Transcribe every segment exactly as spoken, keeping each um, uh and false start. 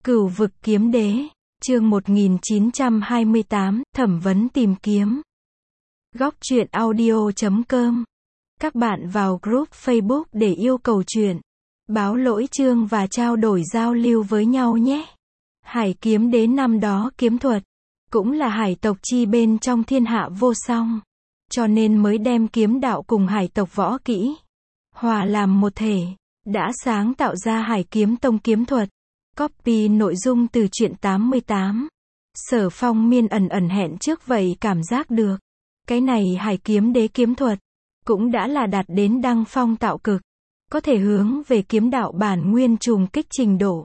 Cửu vực kiếm đế, chương một nghìn chín trăm hai mươi tám, thẩm vấn tìm kiếm. Góc truyện audio chấm com. Các bạn vào group Facebook để yêu cầu truyện, báo lỗi chương và trao đổi giao lưu với nhau nhé. Hải kiếm đế năm đó kiếm thuật, cũng là hải tộc chi bên trong thiên hạ vô song. Cho nên mới đem kiếm đạo cùng hải tộc võ kỹ hòa làm một thể, đã sáng tạo ra Hải Kiếm Tông kiếm thuật. Copy nội dung từ truyện tám mươi tám. Sở Phong Miên ẩn ẩn hẹn trước vậy cảm giác được, cái này Hải Kiếm Đế kiếm thuật cũng đã là đạt đến đăng phong tạo cực, có thể hướng về kiếm đạo bản nguyên trùng kích trình độ.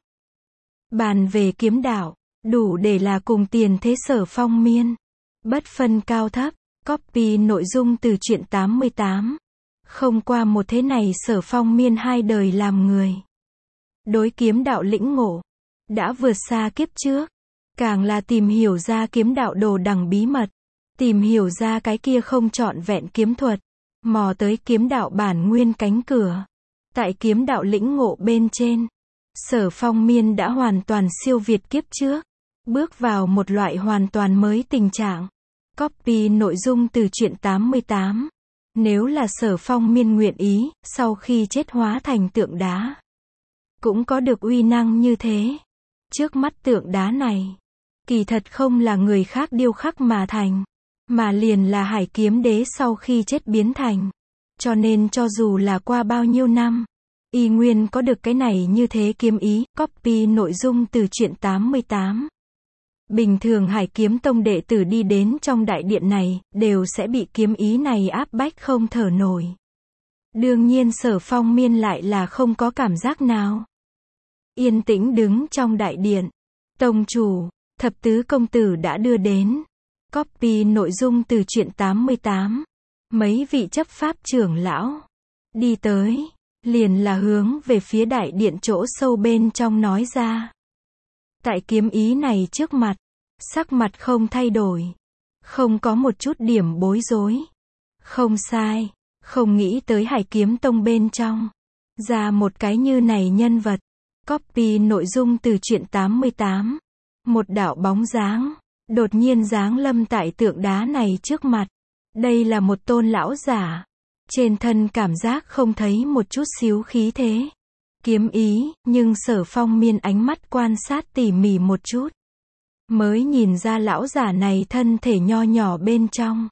Bàn về kiếm đạo, đủ để là cùng tiền thế Sở Phong Miên, bất phân cao thấp. Copy nội dung từ truyện tám mươi tám. Không qua một thế này Sở Phong Miên hai đời làm người, đối kiếm đạo lĩnh ngộ đã vượt xa kiếp trước, càng là tìm hiểu ra kiếm đạo đồ đằng bí mật, tìm hiểu ra cái kia không trọn vẹn kiếm thuật, mò tới kiếm đạo bản nguyên cánh cửa. Tại kiếm đạo lĩnh ngộ bên trên, Sở Phong Miên đã hoàn toàn siêu việt kiếp trước, bước vào một loại hoàn toàn mới tình trạng. Copy nội dung từ truyện tám mươi tám. Nếu là Sở Phong Miên nguyện ý, sau khi chết hóa thành tượng đá, cũng có được uy năng như thế. Trước mắt tượng đá này, kỳ thật không là người khác điêu khắc mà thành, mà liền là Hải Kiếm Đế sau khi chết biến thành. Cho nên cho dù là qua bao nhiêu năm, y nguyên có được cái này như thế kiếm ý. Copy nội dung từ truyện tám mươi tám. Bình thường Hải Kiếm Tông đệ tử đi đến trong đại điện này, đều sẽ bị kiếm ý này áp bách không thở nổi. Đương nhiên Sở Phong Miên lại là không có cảm giác nào. Yên tĩnh đứng trong đại điện. Tông chủ, thập tứ công tử đã đưa đến. Copy nội dung từ truyện tám mươi tám. Mấy vị chấp pháp trưởng lão đi tới, liền là hướng về phía đại điện chỗ sâu bên trong nói ra. Tại kiếm ý này trước mặt, sắc mặt không thay đổi, không có một chút điểm bối rối. Không sai, không nghĩ tới Hải Kiếm Tông bên trong ra một cái như này nhân vật. Copy nội dung từ truyện tám mươi tám. Một đạo bóng dáng đột nhiên giáng lâm tại tượng đá này trước mặt. Đây là một tôn lão giả, trên thân cảm giác không thấy một chút xíu khí thế kiếm ý, nhưng Sở Phong Miên ánh mắt quan sát tỉ mỉ một chút, mới nhìn ra lão giả này thân thể nho nhỏ bên trong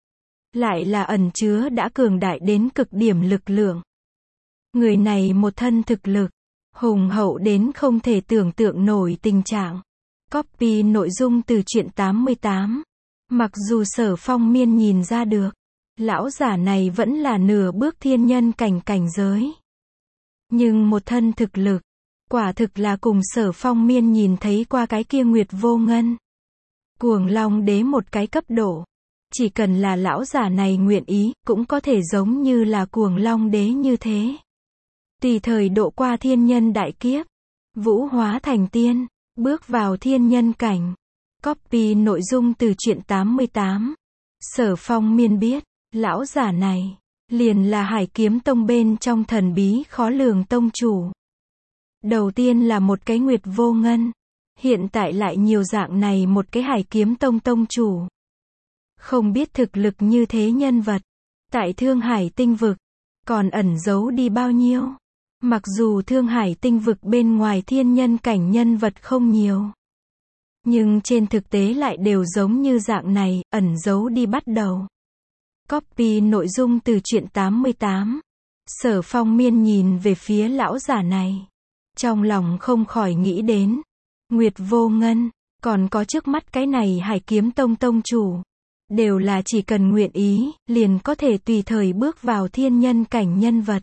lại là ẩn chứa đã cường đại đến cực điểm lực lượng. Người này một thân thực lực hùng hậu đến không thể tưởng tượng nổi tình trạng. Copy nội dung từ truyện tám mươi tám. Mặc dù Sở Phong Miên nhìn ra được, lão giả này vẫn là nửa bước thiên nhân cảnh cảnh giới, nhưng một thân thực lực, quả thực là cùng Sở Phong Miên nhìn thấy qua cái kia Nguyệt Vô Ngân, Cuồng Long Đế một cái cấp độ. Chỉ cần là lão giả này nguyện ý, cũng có thể giống như là Cuồng Long Đế như thế, tùy thời độ qua thiên nhân đại kiếp, vũ hóa thành tiên, bước vào thiên nhân cảnh. Copy nội dung từ truyện tám mươi tám. Sở Phong Miên biết, lão giả này liền là Hải Kiếm Tông bên trong thần bí khó lường tông chủ. Đầu tiên là một cái Nguyệt Vô Ngân, hiện tại lại nhiều dạng này một cái Hải Kiếm Tông tông chủ. Không biết thực lực như thế nhân vật, tại Thương Hải tinh vực, còn ẩn giấu đi bao nhiêu. Mặc dù Thương Hải tinh vực bên ngoài thiên nhân cảnh nhân vật không nhiều, nhưng trên thực tế lại đều giống như dạng này, ẩn giấu đi bắt đầu. Copy nội dung từ truyện tám mươi tám. Sở Phong Miên nhìn về phía lão giả này, trong lòng không khỏi nghĩ đến Nguyệt Vô Ngân, còn có trước mắt cái này Hải Kiếm Tông tông chủ, đều là chỉ cần nguyện ý, liền có thể tùy thời bước vào thiên nhân cảnh nhân vật.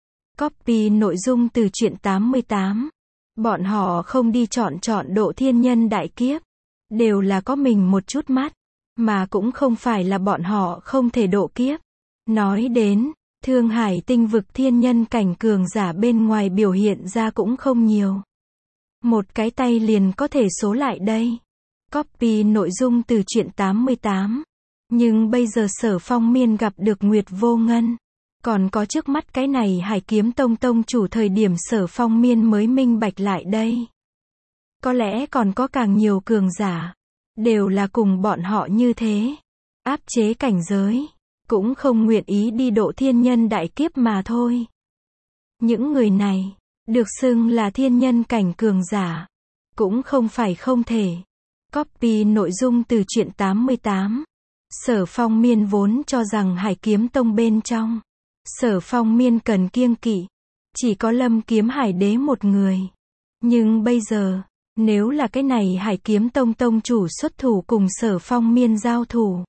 Copy nội dung từ truyện tám mươi tám. Bọn họ không đi chọn chọn độ thiên nhân đại kiếp, đều là có mình một chút mắt, mà cũng không phải là bọn họ không thể độ kiếp. Nói đến, Thương Hải tinh vực thiên nhân cảnh cường giả bên ngoài biểu hiện ra cũng không nhiều. Một cái tay liền có thể số lại đây. Copy nội dung từ truyện tám mươi tám. Nhưng bây giờ Sở Phong Miên gặp được Nguyệt Vô Ngân, còn có trước mắt cái này Hải Kiếm Tông tông chủ thời điểm Sở Phong Miên mới minh bạch lại đây. Có lẽ còn có càng nhiều cường giả. Đều là cùng bọn họ như thế. Áp chế cảnh giới. Cũng không nguyện ý đi độ thiên nhân đại kiếp mà thôi. Những người này, được xưng là thiên nhân cảnh cường giả. Cũng không phải không thể. Copy nội dung từ truyện tám mươi tám. Sở Phong Miên vốn cho rằng Hải Kiếm Tông bên trong. Sở Phong Miên cần kiêng kỵ. Chỉ có Lâm Kiếm Hải Đế một người. Nhưng bây giờ, nếu là cái này Hải Kiếm Tông tông chủ xuất thủ cùng Sở Phong Miên giao thủ.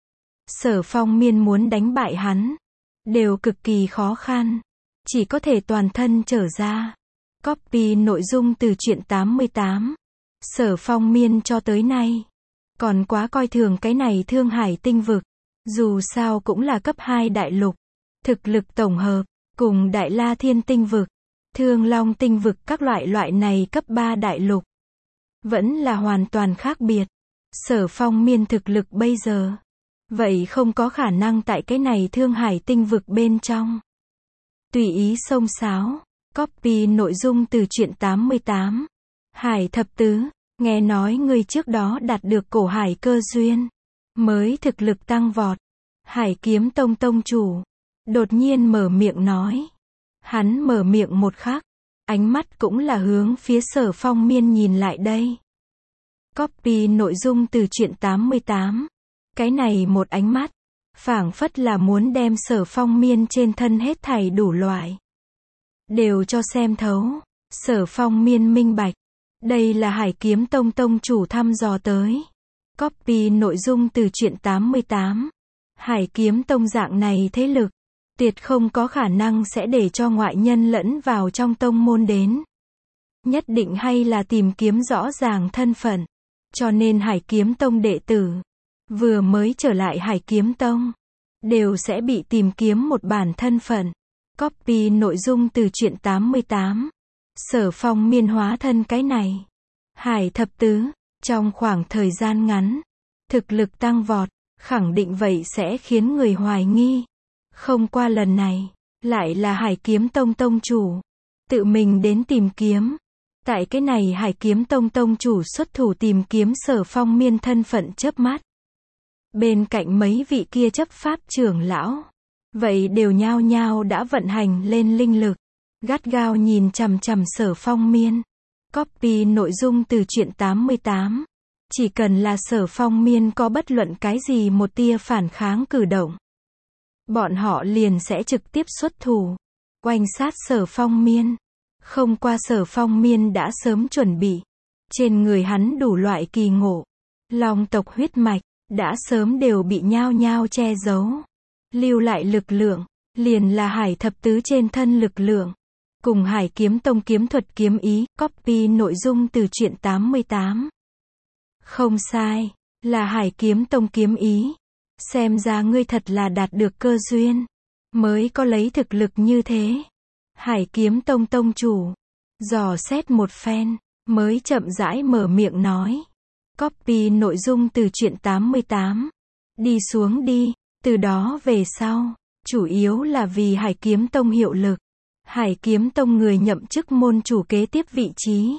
Sở Phong Miên muốn đánh bại hắn. Đều cực kỳ khó khăn. Chỉ có thể toàn thân trở ra. Copy nội dung từ truyện tám mươi tám. Sở Phong Miên cho tới nay. Còn quá coi thường cái này Thương Hải tinh vực. Dù sao cũng là cấp hai đại lục. Thực lực tổng hợp. Cùng Đại La Thiên tinh vực. Thương Long tinh vực các loại loại này cấp ba đại lục. Vẫn là hoàn toàn khác biệt. Sở Phong Miên thực lực bây giờ. Vậy không có khả năng tại cái này Thương Hải tinh vực bên trong. Tùy ý xông xáo. Copy nội dung từ truyện tám mươi tám. Hải thập tứ. Nghe nói ngươi trước đó đạt được cổ hải cơ duyên. Mới thực lực tăng vọt. Hải Kiếm Tông tông chủ. Đột nhiên mở miệng nói. Hắn mở miệng một khắc. Ánh mắt cũng là hướng phía Sở Phong Miên nhìn lại đây. Copy nội dung từ truyện tám mươi tám. Cái này một ánh mắt. Phảng phất là muốn đem Sở Phong Miên trên thân hết thảy đủ loại. Đều cho xem thấu. Sở Phong Miên minh bạch. Đây là Hải Kiếm Tông tông chủ thăm dò tới. Copy nội dung từ truyện tám mươi tám. Hải Kiếm Tông dạng này thế lực. Tuyệt không có khả năng sẽ để cho ngoại nhân lẫn vào trong tông môn đến. Nhất định hay là tìm kiếm rõ ràng thân phận. Cho nên Hải Kiếm Tông đệ tử. Vừa mới trở lại Hải Kiếm Tông. Đều sẽ bị tìm kiếm một bản thân phận. Copy nội dung từ truyện tám mươi tám. Sở Phong Miên hóa thân cái này. Hải thập tứ. Trong khoảng thời gian ngắn. Thực lực tăng vọt. Khẳng định vậy sẽ khiến người hoài nghi. Không qua lần này. Lại là Hải Kiếm Tông tông chủ. Tự mình đến tìm kiếm. Tại cái này Hải Kiếm Tông tông chủ xuất thủ tìm kiếm Sở Phong Miên thân phận chớp mắt. Bên cạnh mấy vị kia chấp pháp trưởng lão. Vậy đều nhao nhao đã vận hành lên linh lực. Gắt gao nhìn chằm chằm Sở Phong Miên. Copy nội dung từ truyện tám mươi tám. Chỉ cần là Sở Phong Miên có bất luận cái gì một tia phản kháng cử động. Bọn họ liền sẽ trực tiếp xuất thủ. Oanh sát Sở Phong Miên. Không qua Sở Phong Miên đã sớm chuẩn bị. Trên người hắn đủ loại kỳ ngộ. Long tộc huyết mạch. Đã sớm đều bị nhao nhao che giấu. Lưu lại lực lượng. Liền là Hải thập tứ trên thân lực lượng. Cùng Hải Kiếm Tông kiếm thuật kiếm ý. Copy nội dung từ truyện tám mươi tám. Không sai. Là Hải Kiếm Tông kiếm ý. Xem ra ngươi thật là đạt được cơ duyên. Mới có lấy thực lực như thế. Hải Kiếm Tông tông chủ. Dò xét một phen. Mới chậm rãi mở miệng nói. Copy nội dung từ truyện tám mươi tám. Đi xuống đi. Từ đó về sau. Chủ yếu là vì Hải Kiếm Tông hiệu lực. Hải Kiếm Tông người nhậm chức môn chủ kế tiếp vị trí.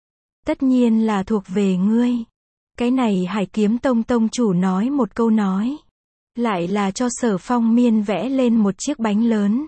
Tất nhiên là thuộc về ngươi. Cái này Hải Kiếm Tông tông chủ nói một câu nói. Lại là cho Sở Phong Miên vẽ lên một chiếc bánh lớn.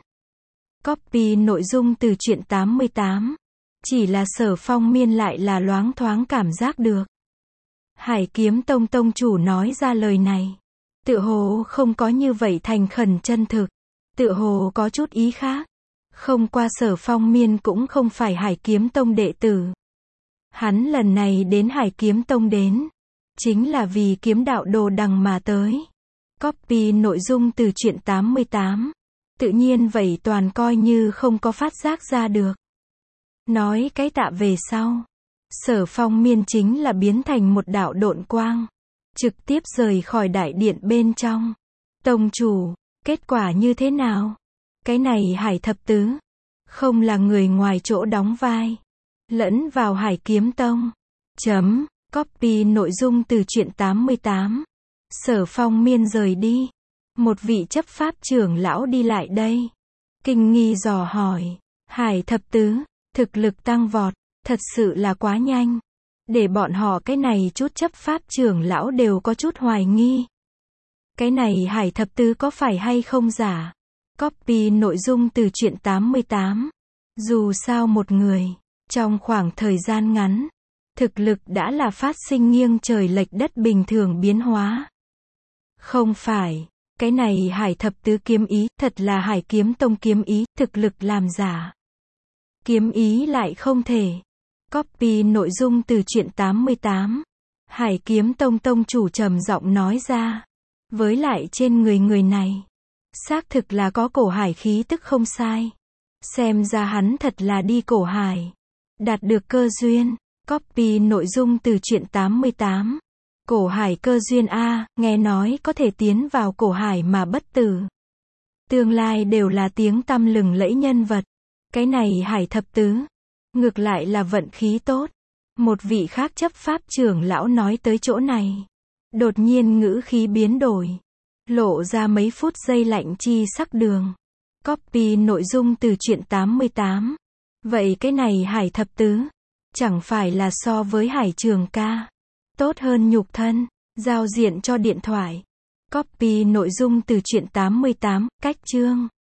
Copy nội dung từ truyện tám mươi tám. Chỉ là Sở Phong Miên lại là loáng thoáng cảm giác được. Hải Kiếm Tông tông chủ nói ra lời này. Tựa hồ không có như vậy thành khẩn chân thực. Tựa hồ có chút ý khác. Không qua Sở Phong Miên cũng không phải Hải Kiếm Tông đệ tử. Hắn lần này đến Hải Kiếm Tông đến. Chính là vì kiếm đạo đồ đằng mà tới. Copy nội dung từ truyện tám mươi tám. Tự nhiên vậy toàn coi như không có phát giác ra được. Nói cái tạ về sau. Sở Phong Miên chính là biến thành một đạo độn quang. Trực tiếp rời khỏi đại điện bên trong. Tông chủ, kết quả như thế nào? Cái này Hải thập tứ. Không là người ngoài chỗ đóng vai. Lẫn vào Hải Kiếm Tông. Chấm. Copy nội dung từ truyện tám mươi tám. Sở Phong Miên rời đi. Một vị chấp pháp trưởng lão đi lại đây. Kinh nghi dò hỏi. Hải thập tứ. Thực lực tăng vọt. Thật sự là quá nhanh. để bọn họ cái này chút chấp pháp trưởng lão đều có chút hoài nghi. Cái này Hải thập tứ có phải hay không giả? Copy nội dung từ truyện tám mươi tám. Dù sao một người, trong khoảng thời gian ngắn, thực lực đã là phát sinh nghiêng trời lệch đất bình thường biến hóa. Không phải, cái này Hải thập tứ kiếm ý, thật là Hải kiếm tông kiếm ý, thực lực làm giả. Kiếm ý lại không thể. Copy nội dung từ truyện tám mươi tám. Hải kiếm tông tông chủ trầm giọng nói ra. Với lại trên người người này, xác thực là có cổ hải khí tức không sai. Xem ra hắn thật là đi cổ hải, đạt được cơ duyên. Copy nội dung từ truyện tám mươi tám. Cổ hải cơ duyên A, nghe nói có thể tiến vào cổ hải mà bất tử. Tương lai đều là tiếng tăm lừng lẫy nhân vật. Cái này Hải thập tứ, ngược lại là vận khí tốt. Một vị khác chấp pháp trưởng lão nói tới chỗ này. Đột nhiên ngữ khí biến đổi. Lộ ra mấy phút giây lạnh chi sắc đường. Copy nội dung từ truyện tám mươi tám. Vậy cái này Hải thập tứ, chẳng phải là so với Hải Trường ca tốt hơn nhục thân, giao diện cho điện thoại. Copy nội dung từ truyện tám mươi tám, cách chương.